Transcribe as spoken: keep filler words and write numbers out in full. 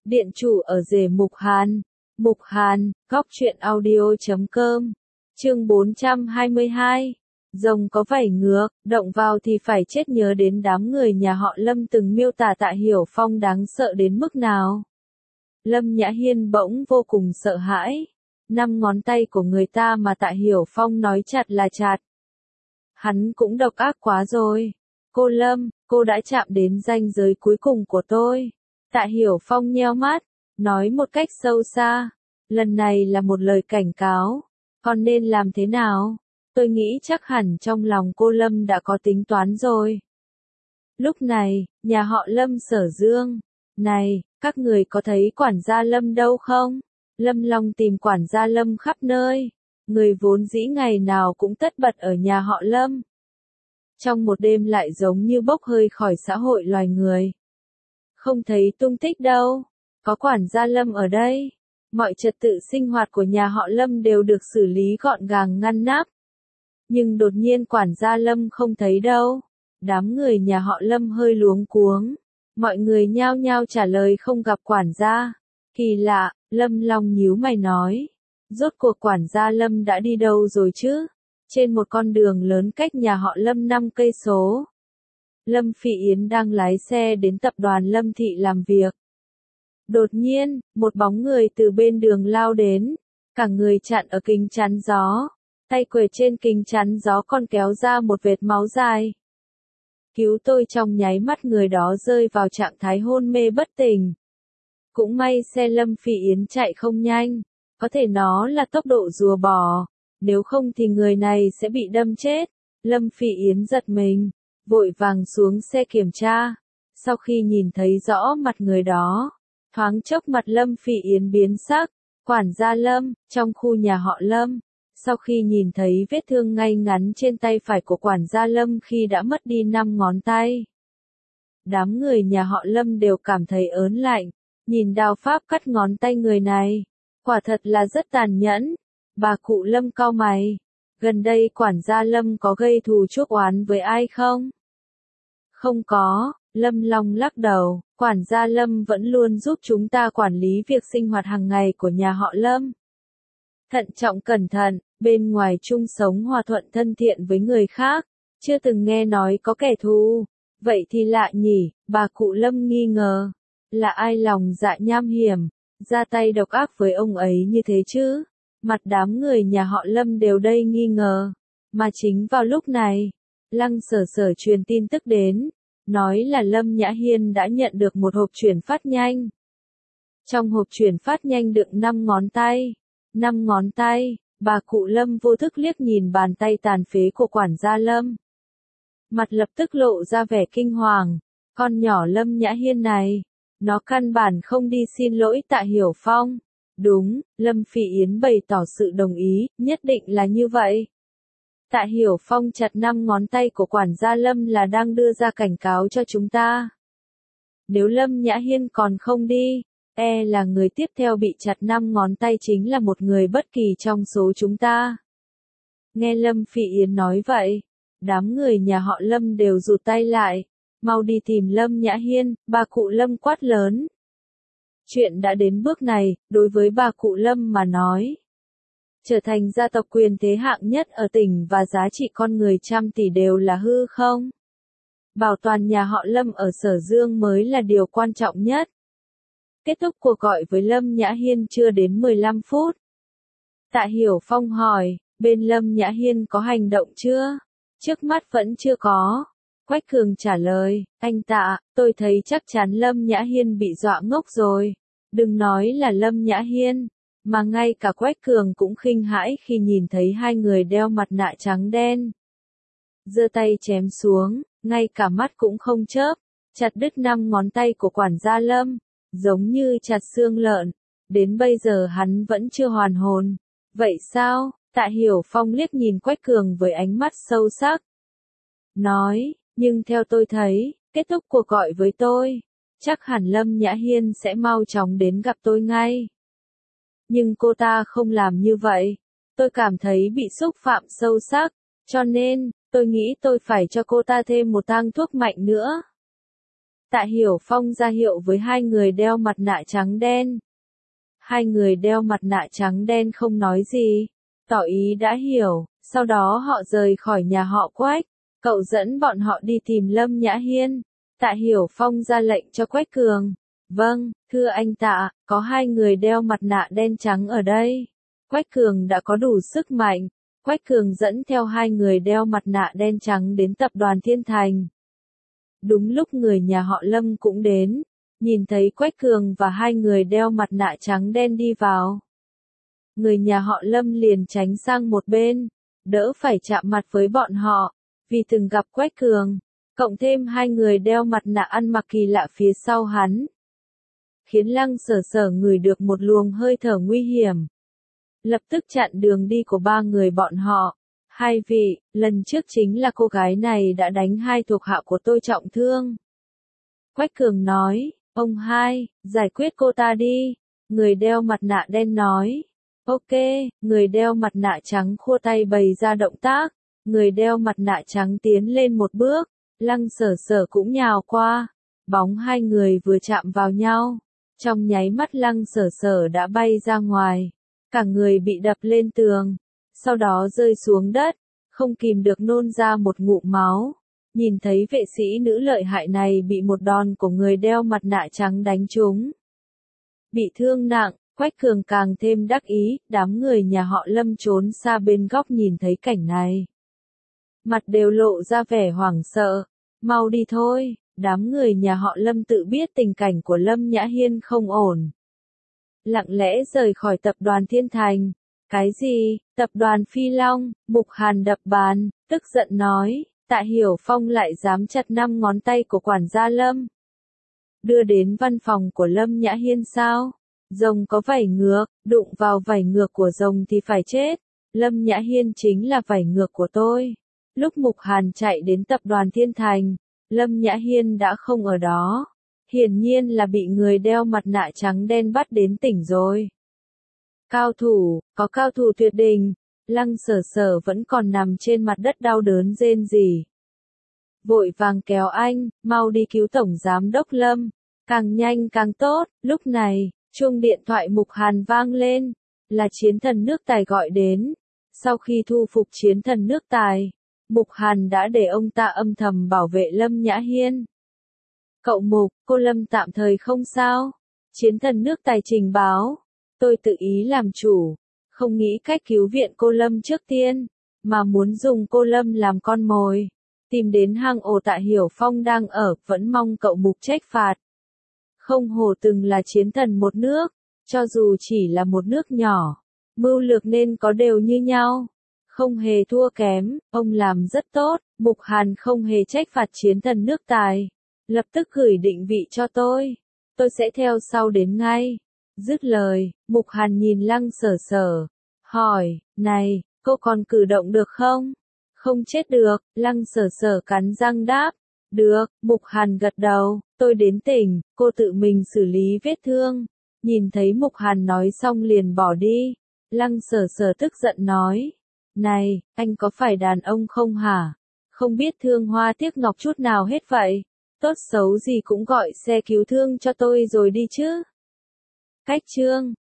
Điện chủ ở rể Mục Hàn. Mục Hàn, góc truyện audio.com. Chương bốn trăm hai mươi hai. Rồng có vảy ngược, động vào thì phải chết. Nhớ đến đám người nhà họ Lâm từng miêu tả Tạ Hiểu Phong đáng sợ đến mức nào. Lâm Nhã Hiên bỗng vô cùng sợ hãi. Năm ngón tay của người ta mà Tạ Hiểu Phong nói chặt là chặt. Hắn cũng độc ác quá rồi. Cô Lâm, cô đã chạm đến ranh giới cuối cùng của tôi. Tạ Hiểu Phong nheo mắt, nói một cách sâu xa. Lần này là một lời cảnh cáo. Còn nên làm thế nào? Tôi nghĩ chắc hẳn trong lòng cô Lâm đã có tính toán rồi. Lúc này, nhà họ Lâm Sở Dương. Này, các người có thấy quản gia Lâm đâu không? Lâm Long tìm quản gia Lâm khắp nơi. Người vốn dĩ ngày nào cũng tất bật ở nhà họ Lâm. Trong một đêm lại giống như bốc hơi khỏi xã hội loài người. Không thấy tung tích đâu. Có quản gia Lâm ở đây. Mọi trật tự sinh hoạt của nhà họ Lâm đều được xử lý gọn gàng ngăn nắp. Nhưng đột nhiên quản gia Lâm không thấy đâu. Đám người nhà họ Lâm hơi luống cuống. Mọi người nhao nhao trả lời không gặp quản gia. Kỳ lạ, Lâm Long nhíu mày nói. Rốt cuộc quản gia Lâm đã đi đâu rồi chứ? Trên một con đường lớn cách nhà họ Lâm năm cây số. Lâm Phỉ Yến đang lái xe đến tập đoàn Lâm Thị làm việc. Đột nhiên, một bóng người từ bên đường lao đến. Cả người chặn ở kính chắn gió. Tay quệt trên kính chắn gió còn kéo ra một vệt máu dài. Cứu tôi! Trong nháy mắt người đó rơi vào trạng thái hôn mê bất tỉnh. Cũng may xe Lâm Phỉ Yến chạy không nhanh. Có thể nó là tốc độ rùa bò. Nếu không thì người này sẽ bị đâm chết. Lâm Phỉ Yến giật mình. Vội vàng xuống xe kiểm tra. Sau khi nhìn thấy rõ mặt người đó. Thoáng chốc mặt Lâm Phỉ Yến biến sắc. Quản gia Lâm, trong khu nhà họ Lâm. Sau khi nhìn thấy vết thương ngay ngắn trên tay phải của quản gia Lâm khi đã mất đi năm ngón tay. Đám người nhà họ Lâm đều cảm thấy ớn lạnh. Nhìn đao pháp cắt ngón tay người này. Quả thật là rất tàn nhẫn. Bà cụ Lâm cau mày. Gần đây quản gia Lâm có gây thù chuốc oán với ai không? Không có, Lâm Long lắc đầu. Quản gia Lâm vẫn luôn giúp chúng ta quản lý việc sinh hoạt hàng ngày của nhà họ Lâm. Thận trọng cẩn thận, bên ngoài chung sống hòa thuận thân thiện với người khác. Chưa từng nghe nói có kẻ thù. Vậy thì lạ nhỉ, bà cụ Lâm nghi ngờ. Là ai lòng dạ nham hiểm, ra tay độc ác với ông ấy như thế chứ? Mặt đám người nhà họ Lâm đều đây nghi ngờ. Mà chính vào lúc này, Lăng Sở Sở truyền tin tức đến. Nói là Lâm Nhã Hiên đã nhận được một hộp chuyển phát nhanh. Trong hộp chuyển phát nhanh đựng năm ngón tay. năm ngón tay, bà cụ Lâm vô thức liếc nhìn bàn tay tàn phế của quản gia Lâm. Mặt lập tức lộ ra vẻ kinh hoàng. Con nhỏ Lâm Nhã Hiên này, nó căn bản không đi xin lỗi Tạ Hiểu Phong. Đúng, Lâm Phỉ Yến bày tỏ sự đồng ý, nhất định là như vậy. Tạ Hiểu Phong chặt năm ngón tay của quản gia Lâm là đang đưa ra cảnh cáo cho chúng ta. Nếu Lâm Nhã Hiên còn không đi, e là người tiếp theo bị chặt năm ngón tay chính là một người bất kỳ trong số chúng ta. Nghe Lâm Phỉ Yến nói vậy, đám người nhà họ Lâm đều rụt tay lại. Mau đi tìm Lâm Nhã Hiên, bà cụ Lâm quát lớn. Chuyện đã đến bước này, đối với bà cụ Lâm mà nói. Trở thành gia tộc quyền thế hạng nhất ở tỉnh và giá trị con người trăm tỷ đều là hư không. Bảo toàn nhà họ Lâm ở Sở Dương mới là điều quan trọng nhất. Kết thúc cuộc gọi với Lâm Nhã Hiên chưa đến mười lăm phút. Tạ Hiểu Phong hỏi, bên Lâm Nhã Hiên có hành động chưa? Trước mắt vẫn chưa có. Quách Cường trả lời, anh Tạ, tôi thấy chắc chắn Lâm Nhã Hiên bị dọa ngốc rồi. Đừng nói là Lâm Nhã Hiên, mà ngay cả Quách Cường cũng khinh hãi khi nhìn thấy hai người đeo mặt nạ trắng đen. Giơ tay chém xuống, ngay cả mắt cũng không chớp, chặt đứt năm ngón tay của quản gia Lâm, giống như chặt xương lợn. Đến bây giờ hắn vẫn chưa hoàn hồn. Vậy sao? Tạ Hiểu Phong liếc nhìn Quách Cường với ánh mắt sâu sắc. Nói, nhưng theo tôi thấy, kết thúc cuộc gọi với tôi, chắc hẳn Lâm Nhã Hiên sẽ mau chóng đến gặp tôi ngay. Nhưng cô ta không làm như vậy. Tôi cảm thấy bị xúc phạm sâu sắc, cho nên, tôi nghĩ tôi phải cho cô ta thêm một thang thuốc mạnh nữa. Tạ Hiểu Phong ra hiệu với hai người đeo mặt nạ trắng đen. Hai người đeo mặt nạ trắng đen không nói gì, tỏ ý đã hiểu, sau đó họ rời khỏi nhà họ Quách. Cậu dẫn bọn họ đi tìm Lâm Nhã Hiên. Tạ Hiểu Phong ra lệnh cho Quách Cường. Vâng, thưa anh Tạ, có hai người đeo mặt nạ đen trắng ở đây. Quách Cường đã có đủ sức mạnh. Quách Cường dẫn theo hai người đeo mặt nạ đen trắng đến tập đoàn Thiên Thành. Đúng lúc người nhà họ Lâm cũng đến, nhìn thấy Quách Cường và hai người đeo mặt nạ trắng đen đi vào. Người nhà họ Lâm liền tránh sang một bên, đỡ phải chạm mặt với bọn họ, vì từng gặp Quách Cường, cộng thêm hai người đeo mặt nạ ăn mặc kỳ lạ phía sau hắn. Khiến Lăng Sở Sở ngửi được một luồng hơi thở nguy hiểm. Lập tức chặn đường đi của ba người bọn họ. Hai vị, lần trước chính là cô gái này đã đánh hai thuộc hạ của tôi trọng thương. Quách Cường nói, ông hai, giải quyết cô ta đi. Người đeo mặt nạ đen nói, ok, người đeo mặt nạ trắng khua tay bày ra động tác. Người đeo mặt nạ trắng tiến lên một bước, Lăng Sở Sở cũng nhào qua. Bóng hai người vừa chạm vào nhau. Trong nháy mắt Lăng Sở Sở đã bay ra ngoài. Cả người bị đập lên tường. Sau đó rơi xuống đất, không kìm được nôn ra một ngụm máu. Nhìn thấy vệ sĩ nữ lợi hại này bị một đòn của người đeo mặt nạ trắng đánh trúng. Bị thương nặng, Quách Cường càng thêm đắc ý, đám người nhà họ Lâm trốn xa bên góc nhìn thấy cảnh này. Mặt đều lộ ra vẻ hoảng sợ, mau đi thôi, đám người nhà họ Lâm tự biết tình cảnh của Lâm Nhã Hiên không ổn. Lặng lẽ rời khỏi tập đoàn Thiên Thành. Cái gì, tập đoàn Phi Long, Mục Hàn đập bàn, tức giận nói, Tạ Hiểu Phong lại dám chặt năm ngón tay của quản gia Lâm. Đưa đến văn phòng của Lâm Nhã Hiên sao? Rồng có vảy ngược, đụng vào vảy ngược của rồng thì phải chết. Lâm Nhã Hiên chính là vảy ngược của tôi. Lúc Mục Hàn chạy đến tập đoàn Thiên Thành, Lâm Nhã Hiên đã không ở đó. Hiển nhiên là bị người đeo mặt nạ trắng đen bắt đến tỉnh rồi. Cao thủ, có cao thủ tuyệt đỉnh. Lăng Sở Sở vẫn còn nằm trên mặt đất đau đớn rên rỉ. Vội vàng kéo anh, mau đi cứu Tổng Giám đốc Lâm. Càng nhanh càng tốt. Lúc này, chuông điện thoại Mục Hàn vang lên. Là chiến thần nước Tài gọi đến. Sau khi thu phục chiến thần nước Tài, Mục Hàn đã để ông ta âm thầm bảo vệ Lâm Nhã Hiên. Cậu Mục, cô Lâm tạm thời không sao. Chiến thần nước Tài trình báo. Tôi tự ý làm chủ. Không nghĩ cách cứu viện cô Lâm trước tiên, mà muốn dùng cô Lâm làm con mồi. Tìm đến hang ổ Tạ Hiểu Phong đang ở, vẫn mong cậu Mục trách phạt. Không hổ từng là chiến thần một nước, cho dù chỉ là một nước nhỏ, mưu lược nên có đều như nhau. Không hề thua kém, ông làm rất tốt. Mục Hàn không hề trách phạt chiến thần nước Tài. Lập tức gửi định vị cho tôi. Tôi sẽ theo sau đến ngay. Dứt lời, Mục Hàn nhìn Lăng Sở Sở. Hỏi, này, cô còn cử động được không? Không chết được, Lăng Sở Sở cắn răng đáp. Được, Mục Hàn gật đầu, tôi đến tỉnh, cô tự mình xử lý vết thương. Nhìn thấy Mục Hàn nói xong liền bỏ đi. Lăng Sở Sở tức giận nói. Này, anh có phải đàn ông không hả? Không biết thương hoa tiếc ngọc chút nào hết vậy. Tốt xấu gì cũng gọi xe cứu thương cho tôi rồi đi chứ. Cách chương